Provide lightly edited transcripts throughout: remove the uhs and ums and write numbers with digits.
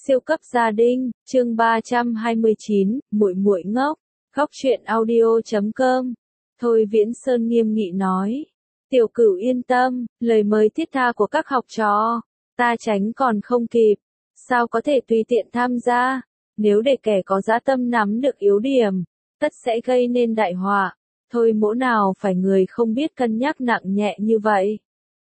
Siêu cấp gia đình, chương 329, muội muội ngốc, góc truyện audio.com. Thôi Viễn Sơn nghiêm nghị nói. Tiểu Cửu yên tâm, lời mời thiết tha của các học trò, ta tránh còn không kịp, sao có thể tùy tiện tham gia, nếu để kẻ có dã tâm nắm được yếu điểm, tất sẽ gây nên đại họa, thôi mỗ nào phải người không biết cân nhắc nặng nhẹ như vậy.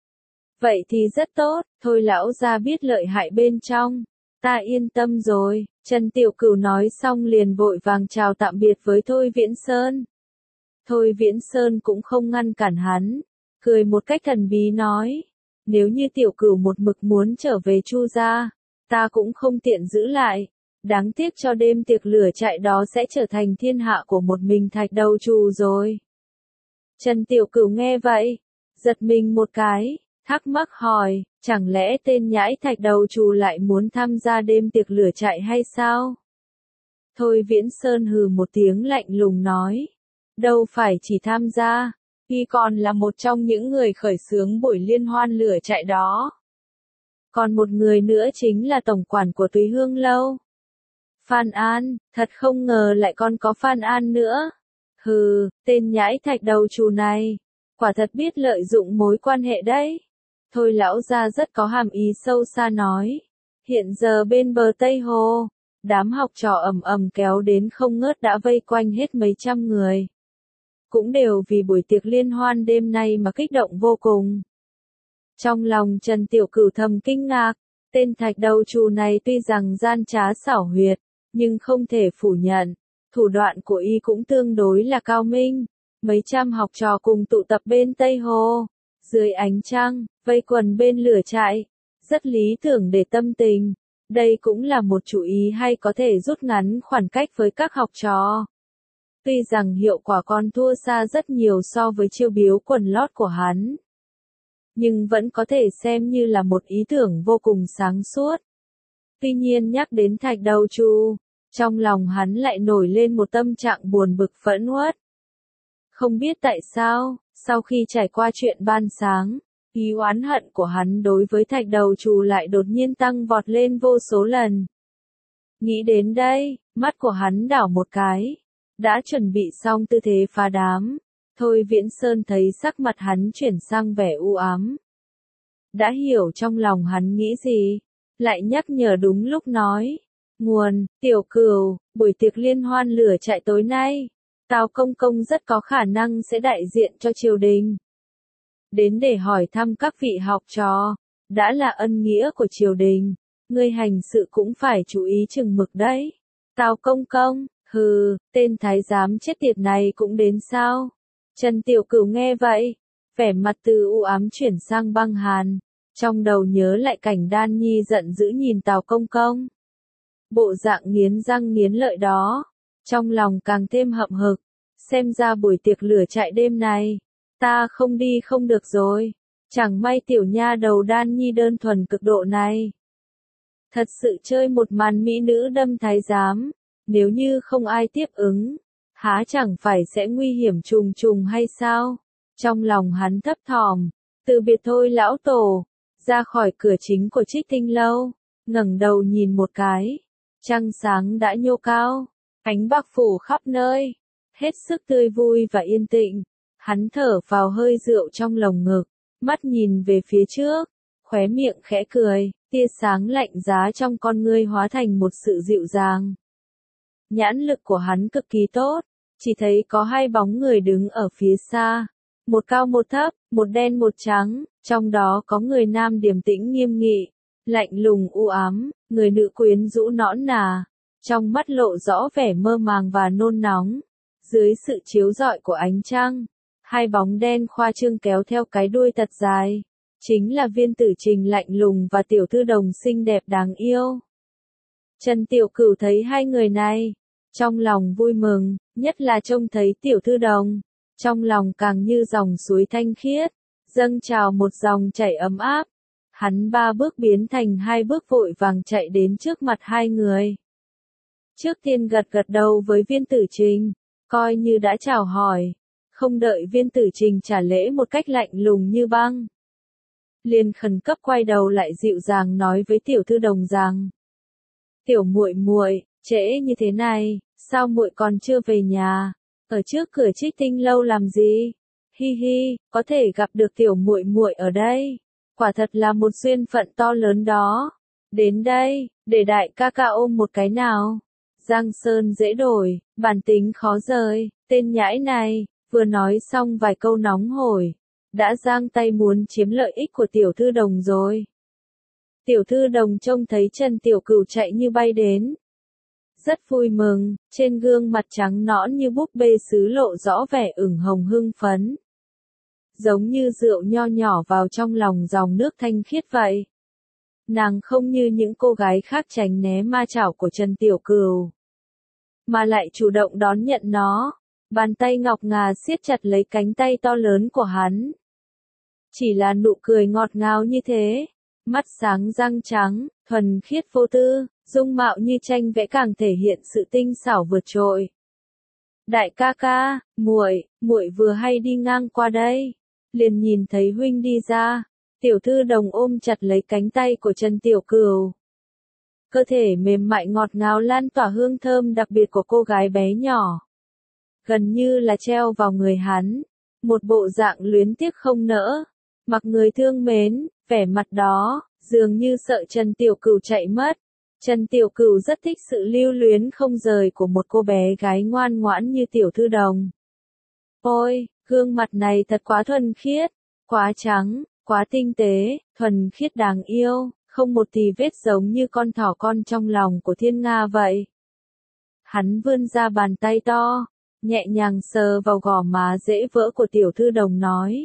Vậy thì rất tốt, thôi lão gia biết lợi hại bên trong. Ta yên tâm rồi, Trần Tiểu Cửu nói xong liền vội vàng chào tạm biệt với Thôi Viễn Sơn. Thôi Viễn Sơn cũng không ngăn cản hắn, cười một cách thần bí nói, nếu như Tiểu Cửu một mực muốn trở về Chu gia, ta cũng không tiện giữ lại, đáng tiếc cho đêm tiệc lửa trại đó sẽ trở thành thiên hạ của một mình Thạch Đầu Trù rồi. Trần Tiểu Cửu nghe vậy, giật mình một cái, thắc mắc hỏi, chẳng lẽ tên nhãi Thạch Đầu Trù lại muốn tham gia đêm tiệc lửa trại hay sao? Thôi Viễn Sơn hừ một tiếng lạnh lùng nói, đâu phải chỉ tham gia, y còn là một trong những người khởi xướng buổi liên hoan lửa trại đó. Còn một người nữa chính là tổng quản của Túy Hương Lâu. Phan An, thật không ngờ lại còn có Phan An nữa. Hừ, tên nhãi Thạch Đầu Trù này, quả thật biết lợi dụng mối quan hệ đấy. Thôi lão gia rất có hàm ý sâu xa nói. Hiện giờ bên bờ Tây Hồ, đám học trò ầm ầm kéo đến không ngớt đã vây quanh hết mấy trăm người. Cũng đều vì buổi tiệc liên hoan đêm nay mà kích động vô cùng. Trong lòng Trần Tiểu Cửu thầm kinh ngạc, tên Thạch Đầu Trù này tuy rằng gian trá xảo huyệt, nhưng không thể phủ nhận, thủ đoạn của y cũng tương đối là cao minh. Mấy trăm học trò cùng tụ tập bên Tây Hồ, dưới ánh trăng, vây quần bên lửa trại, rất lý tưởng để tâm tình. Đây cũng là một chủ ý hay có thể rút ngắn khoảng cách với các học trò. Tuy rằng hiệu quả còn thua xa rất nhiều so với chiêu biếu quần lót của hắn, nhưng vẫn có thể xem như là một ý tưởng vô cùng sáng suốt. Tuy nhiên nhắc đến Thạch Đầu Trù, trong lòng hắn lại nổi lên một tâm trạng buồn bực phẫn uất. Không biết tại sao, sau khi trải qua chuyện ban sáng, ý oán hận của hắn đối với Thạch Đầu Trù lại đột nhiên tăng vọt lên vô số lần. Nghĩ đến đây, mắt của hắn đảo một cái, đã chuẩn bị xong tư thế phá đám. Thôi Viễn Sơn thấy sắc mặt hắn chuyển sang vẻ u ám. Đã hiểu trong lòng hắn nghĩ gì, lại nhắc nhở đúng lúc nói. Nguồn, Tiểu Cửu, buổi tiệc liên hoan lửa trại tối nay, Tào Công Công rất có khả năng sẽ đại diện cho triều đình. Đến để hỏi thăm các vị học trò, đã là ân nghĩa của triều đình, ngươi hành sự cũng phải chú ý chừng mực đấy. Tào Công Công, hừ, tên thái giám chết tiệt này cũng đến sao? Trần Tiểu Cửu nghe vậy, vẻ mặt từ u ám chuyển sang băng hàn, trong đầu nhớ lại cảnh Đan Nhi giận dữ nhìn Tào Công Công. Bộ dạng nghiến răng nghiến lợi đó, trong lòng càng thêm hậm hực, xem ra buổi tiệc lửa trại đêm này, ta không đi không được rồi, chẳng may tiểu nha đầu Đan Nhi đơn thuần cực độ này. Thật sự chơi một màn mỹ nữ đâm thái giám, nếu như không ai tiếp ứng, há chẳng phải sẽ nguy hiểm trùng trùng hay sao? Trong lòng hắn thấp thỏm, từ biệt Thôi lão tổ, ra khỏi cửa chính của Trích Tinh Lâu, ngẩng đầu nhìn một cái, trăng sáng đã nhô cao, ánh bạc phủ khắp nơi, hết sức tươi vui và yên tĩnh. Hắn thở vào hơi rượu trong lồng ngực, mắt nhìn về phía trước, khóe miệng khẽ cười, tia sáng lạnh giá trong con ngươi hóa thành một sự dịu dàng. Nhãn lực của hắn cực kỳ tốt, chỉ thấy có hai bóng người đứng ở phía xa, một cao một thấp, một đen một trắng, trong đó có người nam điềm tĩnh nghiêm nghị, lạnh lùng u ám, người nữ quyến rũ nõn nà, trong mắt lộ rõ vẻ mơ màng và nôn nóng. Dưới sự chiếu rọi của ánh trăng, hai bóng đen khoa trương kéo theo cái đuôi thật dài, chính là Viên Tử Trình lạnh lùng và tiểu thư Đồng xinh đẹp đáng yêu. Trần Tiểu Cửu thấy hai người này, trong lòng vui mừng, nhất là trông thấy tiểu thư Đồng, trong lòng càng như dòng suối thanh khiết, dâng trào một dòng chảy ấm áp. Hắn ba bước biến thành hai bước vội vàng chạy đến trước mặt hai người. Trước tiên gật gật đầu với Viên Tử Trình, coi như đã chào hỏi, không đợi Viên Tử Trình trả lễ một cách lạnh lùng như băng. Liền khẩn cấp quay đầu lại dịu dàng nói với tiểu thư Đồng rằng, Tiểu muội muội, trễ như thế này, sao muội còn chưa về nhà? Ở trước cửa Trích Tinh lâu làm gì? Hi hi, có thể gặp được tiểu muội muội ở đây, quả thật là một duyên phận to lớn đó. Đến đây, để đại ca ca ôm một cái nào. Giang Sơn dễ đổi, bản tính khó rời, tên nhãi này, vừa nói xong vài câu nóng hổi, đã giang tay muốn chiếm lợi ích của tiểu thư đồng rồi. Tiểu thư đồng trông thấy Trần Tiểu Cửu chạy như bay đến. Rất vui mừng, trên gương mặt trắng nõn như búp bê sứ lộ rõ vẻ ửng hồng hưng phấn. Giống như rượu nho nhỏ vào trong lòng dòng nước thanh khiết vậy. Nàng không như những cô gái khác tránh né ma chảo của Trần Tiểu Cửu, mà lại chủ động đón nhận nó. Bàn tay ngọc ngà siết chặt lấy cánh tay to lớn của hắn. Chỉ là nụ cười ngọt ngào như thế, mắt sáng răng trắng, thuần khiết vô tư, dung mạo như tranh vẽ càng thể hiện sự tinh xảo vượt trội. Đại ca ca, muội vừa hay đi ngang qua đây, liền nhìn thấy huynh đi ra. Tiểu thư đồng ôm chặt lấy cánh tay của Trần Tiểu Cửu. Cơ thể mềm mại ngọt ngào lan tỏa hương thơm đặc biệt của cô gái bé nhỏ. Gần như là treo vào người hắn, một bộ dạng luyến tiếc không nỡ, mặc người thương mến, vẻ mặt đó, dường như sợ Trần Tiểu Cửu chạy mất. Trần Tiểu Cửu rất thích sự lưu luyến không rời của một cô bé gái ngoan ngoãn như tiểu thư đồng. Ôi, gương mặt này thật quá thuần khiết, quá trắng, quá tinh tế, thuần khiết đáng yêu, không một tì vết giống như con thỏ con trong lòng của Thiên Nga vậy. Hắn vươn ra bàn tay to, nhẹ nhàng sờ vào gò má dễ vỡ của tiểu thư đồng nói.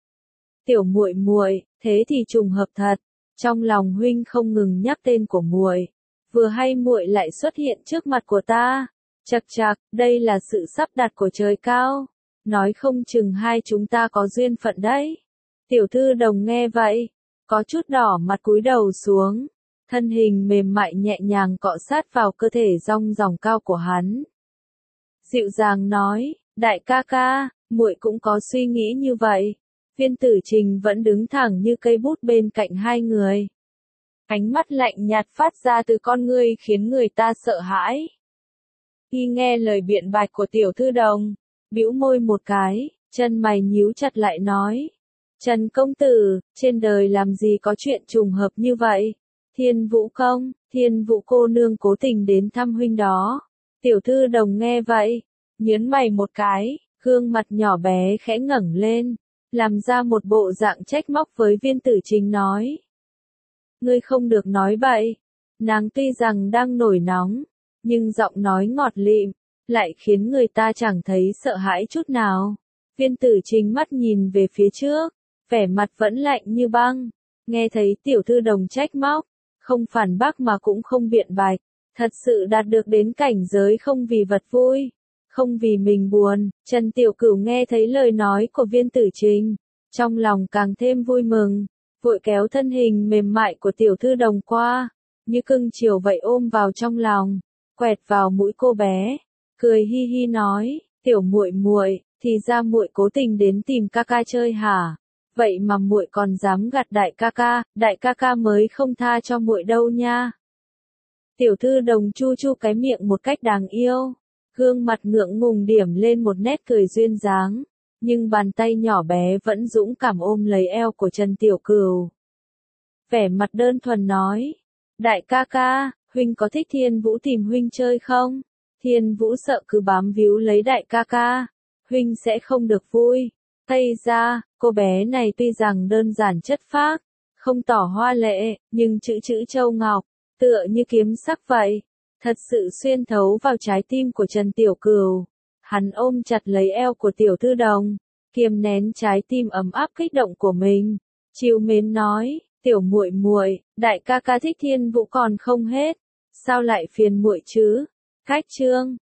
Tiểu muội muội, thế thì trùng hợp thật, trong lòng huynh không ngừng nhắc tên của muội, vừa hay muội lại xuất hiện trước mặt của ta. Chậc chậc, đây là sự sắp đặt của trời cao, nói không chừng hai chúng ta có duyên phận đấy. Tiểu thư đồng nghe vậy, có chút đỏ mặt cúi đầu xuống, thân hình mềm mại nhẹ nhàng cọ sát vào cơ thể rong ròng cao của hắn. Dịu dàng nói, đại ca ca, muội cũng có suy nghĩ như vậy. Viên Tử Trình vẫn đứng thẳng như cây bút bên cạnh hai người. Ánh mắt lạnh nhạt phát ra từ con ngươi khiến người ta sợ hãi. Khi nghe lời biện bạch của tiểu thư đồng, bĩu môi một cái, chân mày nhíu chặt lại nói. Trần công tử, trên đời làm gì có chuyện trùng hợp như vậy? Thiên Vũ công, Thiên Vũ cô nương cố tình đến thăm huynh đó. Tiểu thư đồng nghe vậy, nhớn mày một cái, gương mặt nhỏ bé khẽ ngẩng lên, làm ra một bộ dạng trách móc với Viên Tử Trình nói. Ngươi không được nói bậy. Nàng tuy rằng đang nổi nóng, nhưng giọng nói ngọt lịm, lại khiến người ta chẳng thấy sợ hãi chút nào. Viên Tử Trình mắt nhìn về phía trước, vẻ mặt vẫn lạnh như băng, nghe thấy tiểu thư đồng trách móc, không phản bác mà cũng không biện bạch, thật sự đạt được đến cảnh giới không vì vật vui, không vì mình buồn. Trần Tiểu Cửu nghe thấy lời nói của Viên Tử Trình, trong lòng càng thêm vui mừng, vội kéo thân hình mềm mại của tiểu thư đồng qua, như cưng chiều vậy ôm vào trong lòng, quẹt vào mũi cô bé, cười hi hi nói, tiểu muội muội, thì ra muội cố tình đến tìm ca ca chơi hả? Vậy mà muội còn dám gạt đại ca ca mới không tha cho muội đâu nha. Tiểu thư đồng chu chu cái miệng một cách đáng yêu, gương mặt ngượng ngùng điểm lên một nét cười duyên dáng, nhưng bàn tay nhỏ bé vẫn dũng cảm ôm lấy eo của Trần Tiểu Cửu. Vẻ mặt đơn thuần nói, đại ca ca, huynh có thích Thiên Vũ tìm huynh chơi không? Thiên Vũ sợ cứ bám víu lấy đại ca ca, huynh sẽ không được vui. Tây ra, cô bé này tuy rằng đơn giản chất phác, không tỏ hoa lệ, nhưng chữ châu ngọc, tựa như kiếm sắc vậy, thật sự xuyên thấu vào trái tim của Trần Tiểu Cửu. Hắn ôm chặt lấy eo của tiểu thư đồng, kiềm nén trái tim ấm áp kích động của mình, trìu mến nói, tiểu muội muội, đại ca ca thích Thiên Vũ còn không hết, sao lại phiền muội chứ? Khách chương